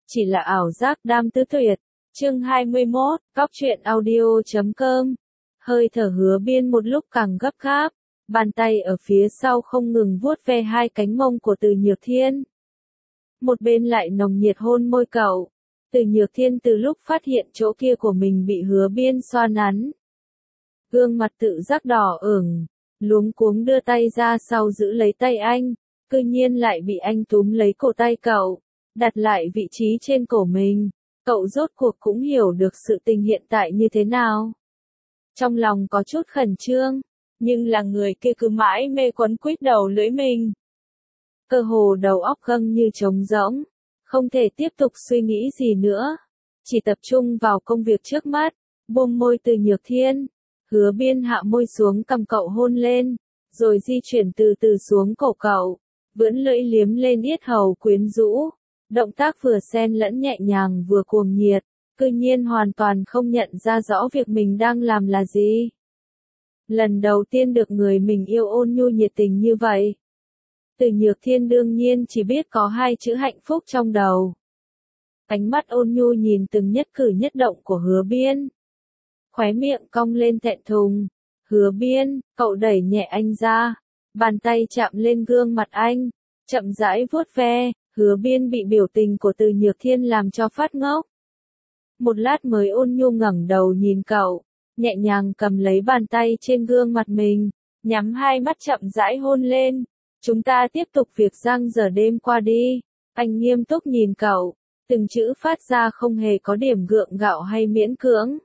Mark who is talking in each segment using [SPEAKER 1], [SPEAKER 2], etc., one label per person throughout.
[SPEAKER 1] chỉ là ảo giác đam tứ tuyệt. Chương 21, Cóc truyện audio.com. Hơi thở Hứa Biên một lúc càng gấp gáp, bàn tay ở phía sau không ngừng vuốt ve hai cánh mông của Từ Nhược Thiên. Một bên lại nồng nhiệt hôn môi cậu. Từ Nhược Thiên từ lúc phát hiện chỗ kia của mình bị Hứa Biên xoa nắn, gương mặt tự giác đỏ ửng, luống cuống đưa tay ra sau giữ lấy tay anh, cư nhiên lại bị anh túm lấy cổ tay cậu, đặt lại vị trí trên cổ mình. Cậu rốt cuộc cũng hiểu được sự tình hiện tại như thế nào. Trong lòng có chút khẩn trương, nhưng là người kia cứ mãi mê quấn quýt đầu lưỡi mình. Cơ hồ đầu óc gâng như trống rỗng, không thể tiếp tục suy nghĩ gì nữa, chỉ tập trung vào công việc trước mắt, buông môi Từ Nhược Thiên. Hứa Biên hạ môi xuống cầm cậu hôn lên, rồi di chuyển từ từ xuống cổ cậu, vươn lưỡi liếm lên yết hầu quyến rũ. Động tác vừa xen lẫn nhẹ nhàng vừa cuồng nhiệt, cư nhiên hoàn toàn không nhận ra rõ việc mình đang làm là gì. Lần đầu tiên được người mình yêu ôn nhu nhiệt tình như vậy. Từ Nhược Thiên đương nhiên chỉ biết có hai chữ hạnh phúc trong đầu. Ánh mắt ôn nhu nhìn từng nhất cử nhất động của Hứa Biên. Khóe miệng cong lên thẹn thùng. Hứa Biên, cậu đẩy nhẹ anh ra, bàn tay chạm lên gương mặt anh, chậm rãi vuốt ve. Hứa Biên bị biểu tình của Từ Nhược Thiên làm cho phát ngốc. Một lát mới ôn nhu ngẩng đầu nhìn cậu, nhẹ nhàng cầm lấy bàn tay trên gương mặt mình, nhắm hai mắt chậm rãi hôn lên. Chúng ta tiếp tục việc giăng giờ đêm qua đi. Anh nghiêm túc nhìn cậu, từng chữ phát ra không hề có điểm gượng gạo hay miễn cưỡng.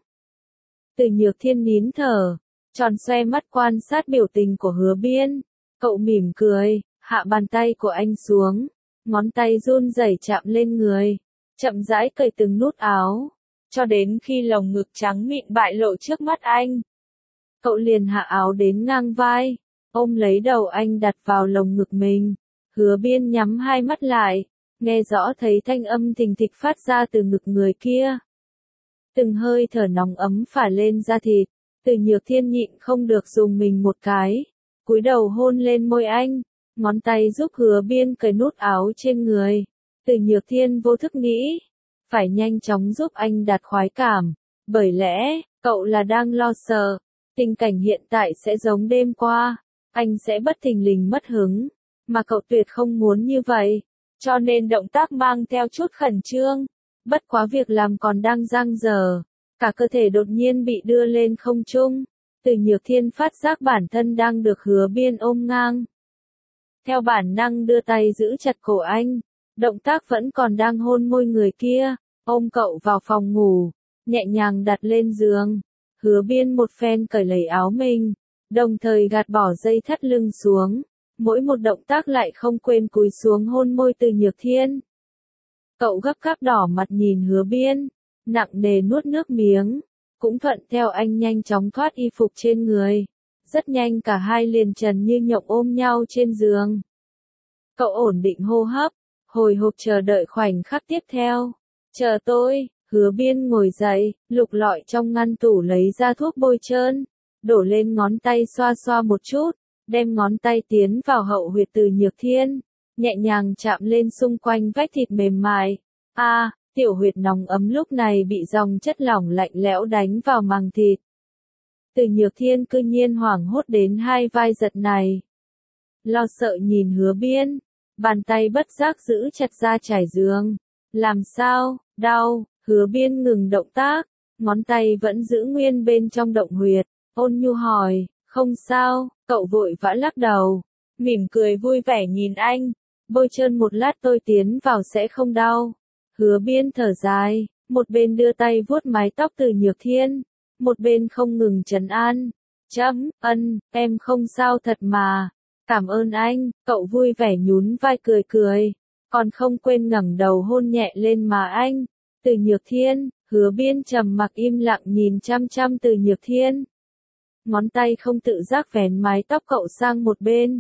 [SPEAKER 1] Từ Nhược Thiên nín thở, tròn xoe mắt quan sát biểu tình của Hứa Biên. Cậu mỉm cười, hạ bàn tay của anh xuống. Ngón tay run rẩy chạm lên người, chậm rãi cởi từng nút áo, cho đến khi lồng ngực trắng mịn bại lộ trước mắt anh. Cậu liền hạ áo đến ngang vai, ôm lấy đầu anh đặt vào lồng ngực mình. Hứa Biên nhắm hai mắt lại, nghe rõ thấy thanh âm thình thịch phát ra từ ngực người kia. Từng hơi thở nóng ấm phả lên da thịt, Từ Nhược Thiên nhịn không được dùng mình một cái, cúi đầu hôn lên môi anh. Ngón tay giúp Hứa Biên cởi nút áo trên người. Từ Nhược Thiên vô thức nghĩ, phải nhanh chóng giúp anh đạt khoái cảm, bởi lẽ, cậu là đang lo sợ, tình cảnh hiện tại sẽ giống đêm qua, anh sẽ bất thình lình mất hứng, mà cậu tuyệt không muốn như vậy, cho nên động tác mang theo chút khẩn trương, bất quá việc làm còn đang dang dở, cả cơ thể đột nhiên bị đưa lên không trung. Từ Nhược Thiên phát giác bản thân đang được Hứa Biên ôm ngang. Theo bản năng đưa tay giữ chặt cổ anh, động tác vẫn còn đang hôn môi người kia, ôm cậu vào phòng ngủ, nhẹ nhàng đặt lên giường. Hứa Biên một phen cởi lấy áo mình, đồng thời gạt bỏ dây thắt lưng xuống, mỗi một động tác lại không quên cúi xuống hôn môi Từ Nhược Thiên. Cậu gấp gáp đỏ mặt nhìn Hứa Biên, nặng nề nuốt nước miếng, cũng thuận theo anh nhanh chóng thoát y phục trên người. Rất nhanh cả hai liền trần như nhộng ôm nhau trên giường. Cậu ổn định hô hấp, hồi hộp chờ đợi khoảnh khắc tiếp theo. Chờ tôi. Hứa Biên ngồi dậy, lục lọi trong ngăn tủ lấy ra thuốc bôi trơn, đổ lên ngón tay xoa xoa một chút, đem ngón tay tiến vào hậu huyệt Từ Nhược Thiên, nhẹ nhàng chạm lên xung quanh vách thịt mềm mại. Tiểu huyệt nóng ấm lúc này bị dòng chất lỏng lạnh lẽo đánh vào màng thịt. Từ Nhược Thiên cư nhiên hoảng hốt đến hai vai giật này. Lo sợ nhìn Hứa Biên, bàn tay bất giác giữ chặt da trải giường. Làm sao, đau? Hứa Biên ngừng động tác, ngón tay vẫn giữ nguyên bên trong động huyệt, ôn nhu hỏi, không sao. Cậu vội vã lắc đầu, mỉm cười vui vẻ nhìn anh, bôi trơn một lát tôi tiến vào sẽ không đau. Hứa Biên thở dài, một bên đưa tay vuốt mái tóc Từ Nhược Thiên, một bên không ngừng trấn an. Em không sao thật mà. Cảm ơn anh. Cậu vui vẻ nhún vai cười cười, còn không quên ngẩng đầu hôn nhẹ lên má anh. Từ Nhược Thiên. Hứa Biên trầm mặc im lặng nhìn chăm chăm Từ Nhược Thiên. Ngón tay không tự giác vén mái tóc cậu sang một bên.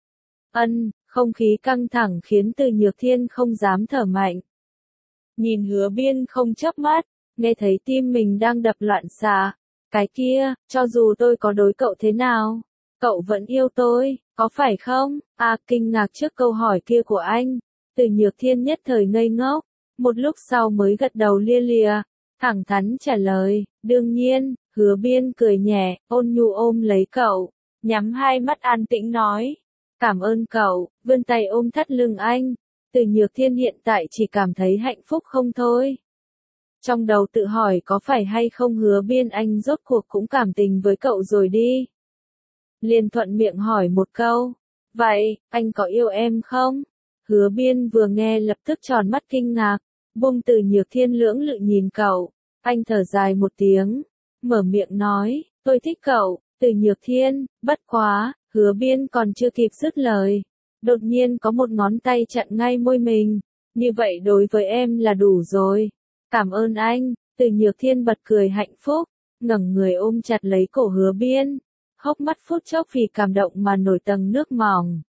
[SPEAKER 1] Không khí căng thẳng khiến Từ Nhược Thiên không dám thở mạnh. Nhìn Hứa Biên không chớp mắt, nghe thấy tim mình đang đập loạn xạ. Cái kia, cho dù tôi có đối cậu thế nào, cậu vẫn yêu tôi, có phải không? Kinh ngạc trước câu hỏi kia của anh, Từ Nhược Thiên nhất thời ngây ngốc, một lúc sau mới gật đầu lia lịa, thẳng thắn trả lời, đương nhiên. Hứa Biên cười nhẹ, ôn nhu ôm lấy cậu, nhắm hai mắt an tĩnh nói, cảm ơn cậu, vươn tay ôm thắt lưng anh. Từ Nhược Thiên hiện tại chỉ cảm thấy hạnh phúc không thôi. Trong đầu tự hỏi có phải hay không Hứa Biên anh rốt cuộc cũng cảm tình với cậu rồi đi. Liền thuận miệng hỏi một câu, vậy, anh có yêu em không? Hứa Biên vừa nghe lập tức tròn mắt kinh ngạc, buông Từ Nhược Thiên lưỡng lự nhìn cậu, anh thở dài một tiếng, mở miệng nói, tôi thích cậu. Từ Nhược Thiên, bất quá, Hứa Biên còn chưa kịp dứt lời. Đột nhiên có một ngón tay chặn ngay môi mình, như vậy đối với em là đủ rồi. Cảm ơn anh. Từ Nhược Thiên bật cười hạnh phúc, ngẩng người ôm chặt lấy cổ Hứa Biên, hốc mắt phút chốc vì cảm động mà nổi tầng nước mỏng.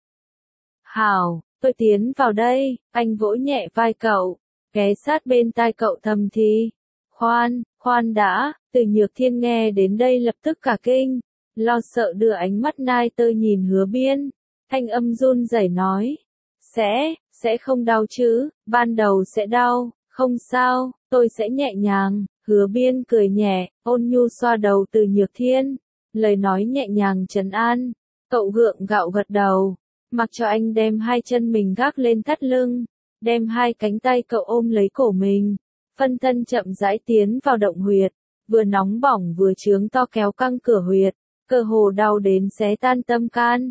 [SPEAKER 1] Hảo, tôi tiến vào đây, anh vỗ nhẹ vai cậu, ghé sát bên tai cậu thầm thì. Khoan đã. Từ Nhược Thiên nghe đến đây lập tức cả kinh, lo sợ đưa ánh mắt nai tơ nhìn Hứa Biên, thanh âm run rẩy nói, sẽ không đau chứ, ban đầu sẽ đau, không sao, tôi sẽ nhẹ nhàng. Hứa Biên cười nhẹ, ôn nhu xoa đầu Từ Nhược Thiên, lời nói nhẹ nhàng trấn an. Cậu gượng gạo gật đầu, mặc cho anh đem hai chân mình gác lên thắt lưng, đem hai cánh tay cậu ôm lấy cổ mình, phân thân chậm rãi tiến vào động huyệt, vừa nóng bỏng vừa chướng to kéo căng cửa huyệt, cơ hồ đau đến xé tan tâm can.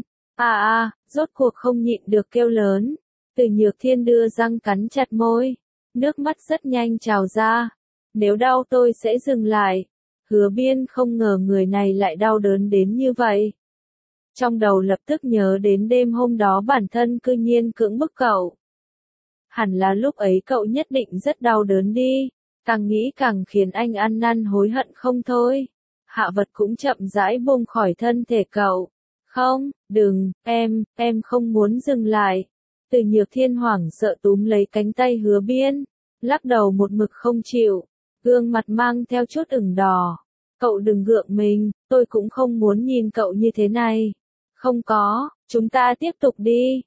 [SPEAKER 1] Rốt cuộc không nhịn được kêu lớn. Từ Nhược Thiên đưa răng cắn chặt môi, nước mắt rất nhanh trào ra. Nếu đau tôi sẽ dừng lại. Hứa Biên không ngờ người này lại đau đớn đến như vậy. Trong đầu lập tức nhớ đến đêm hôm đó bản thân cư nhiên cưỡng bức cậu. Hẳn là lúc ấy cậu nhất định rất đau đớn đi, càng nghĩ càng khiến anh ăn năn hối hận không thôi. Hạ vật cũng chậm rãi buông khỏi thân thể cậu. Không, đừng, em không muốn dừng lại. Từ Nhược Thiên hoảng sợ túm lấy cánh tay Hứa Biên, lắc đầu một mực không chịu, gương mặt mang theo chút ửng đỏ. Cậu đừng gượng mình, tôi cũng không muốn nhìn cậu như thế này. Không có, chúng ta tiếp tục đi.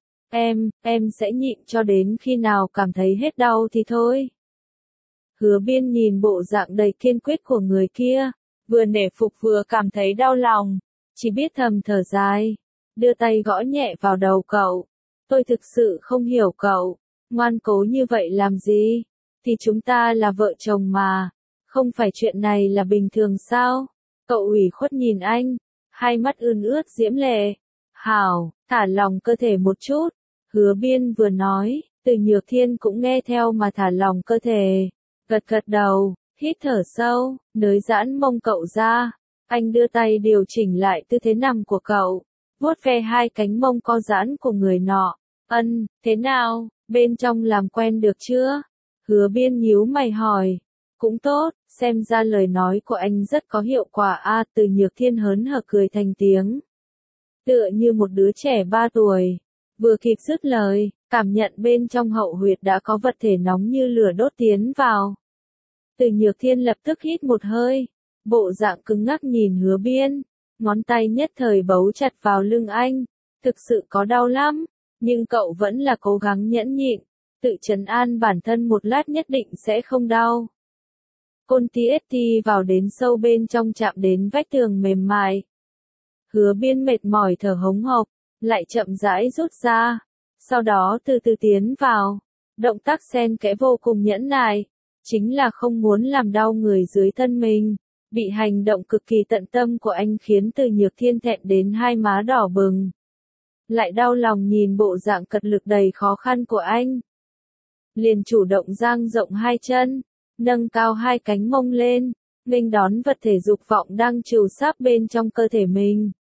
[SPEAKER 1] Em sẽ nhịn cho đến khi nào cảm thấy hết đau thì thôi. Hứa Biên nhìn bộ dạng đầy kiên quyết của người kia, vừa nể phục vừa cảm thấy đau lòng, chỉ biết thầm thở dài, đưa tay gõ nhẹ vào đầu cậu. Tôi thực sự không hiểu cậu, ngoan cố như vậy làm gì? Thì chúng ta là vợ chồng mà, không phải chuyện này là bình thường sao? Cậu ủy khuất nhìn anh, hai mắt ươn ướt diễm lệ. Hảo, thả lòng cơ thể một chút. Hứa Biên vừa nói, Từ Nhược Thiên cũng nghe theo mà thả lòng cơ thể, gật gật đầu, hít thở sâu, nới giãn mông cậu ra. Anh đưa tay điều chỉnh lại tư thế nằm của cậu, vuốt ve hai cánh mông co giãn của người nọ. Thế nào, bên trong làm quen được chưa? Hứa Biên nhíu mày hỏi. Cũng tốt, xem ra lời nói của anh rất có hiệu quả. Từ Nhược Thiên hớn hở cười thành tiếng, tựa như một đứa trẻ 3 tuổi. Vừa kịp dứt lời, cảm nhận bên trong hậu huyệt đã có vật thể nóng như lửa đốt tiến vào. Từ Nhược Thiên lập tức hít một hơi, bộ dạng cứng ngắc nhìn Hứa Biên, ngón tay nhất thời bấu chặt vào lưng anh. Thực sự có đau lắm, nhưng cậu vẫn là cố gắng nhẫn nhịn, tự trấn an bản thân một lát nhất định sẽ không đau. Côn TST vào đến sâu bên trong chạm đến vách tường mềm mại. Hứa Biên mệt mỏi thở hống hộc, lại chậm rãi rút ra, sau đó từ từ tiến vào. Động tác xen kẽ vô cùng nhẫn nại, chính là không muốn làm đau người dưới thân mình. Bị hành động cực kỳ tận tâm của anh khiến Từ Nhược Thiên thẹn đến hai má đỏ bừng. Lại đau lòng nhìn bộ dạng cật lực đầy khó khăn của anh. Liền chủ động dang rộng hai chân, nâng cao hai cánh mông lên, nghênh đón vật thể dục vọng đang trừu sáp bên trong cơ thể mình.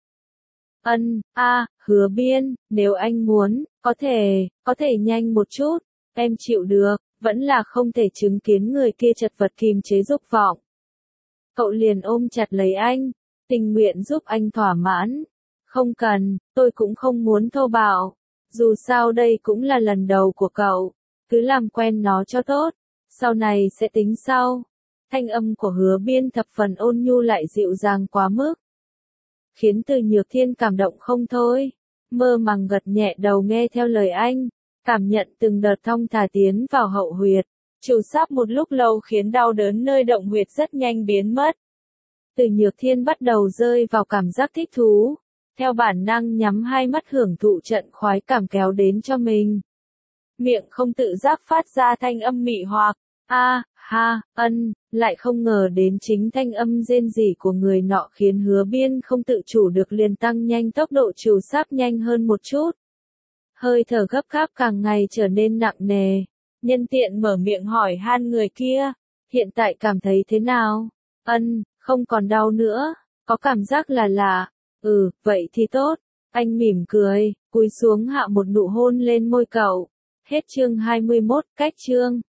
[SPEAKER 1] Hứa Biên, nếu anh muốn, có thể nhanh một chút, em chịu được, vẫn là không thể chứng kiến người kia chật vật kìm chế dục vọng. Cậu liền ôm chặt lấy anh, tình nguyện giúp anh thỏa mãn. Không cần, tôi cũng không muốn thô bạo, dù sao đây cũng là lần đầu của cậu, cứ làm quen nó cho tốt, sau này sẽ tính sau. Thanh âm của Hứa Biên thập phần ôn nhu lại dịu dàng quá mức, khiến Từ Nhược Thiên cảm động không thôi, mơ màng gật nhẹ đầu nghe theo lời anh, cảm nhận từng đợt thong thả tiến vào hậu huyệt, Trù sáp một lúc lâu khiến đau đớn nơi động huyệt rất nhanh biến mất. Từ Nhược Thiên bắt đầu rơi vào cảm giác thích thú, theo bản năng nhắm hai mắt hưởng thụ trận khoái cảm kéo đến cho mình. Miệng không tự giác phát ra thanh âm mị hoặc, a, ha, ân, lại không ngờ đến chính thanh âm rên rỉ của người nọ khiến Hứa Biên không tự chủ được liền tăng nhanh tốc độ trù sáp nhanh hơn một chút. Hơi thở gấp gáp càng ngày trở nên nặng nề, nhân tiện mở miệng hỏi han người kia, hiện tại cảm thấy thế nào? Ân, không còn đau nữa, có cảm giác là lạ, vậy thì tốt, anh mỉm cười, cúi xuống hạ một nụ hôn lên môi cậu. Hết chương 21, cách chương.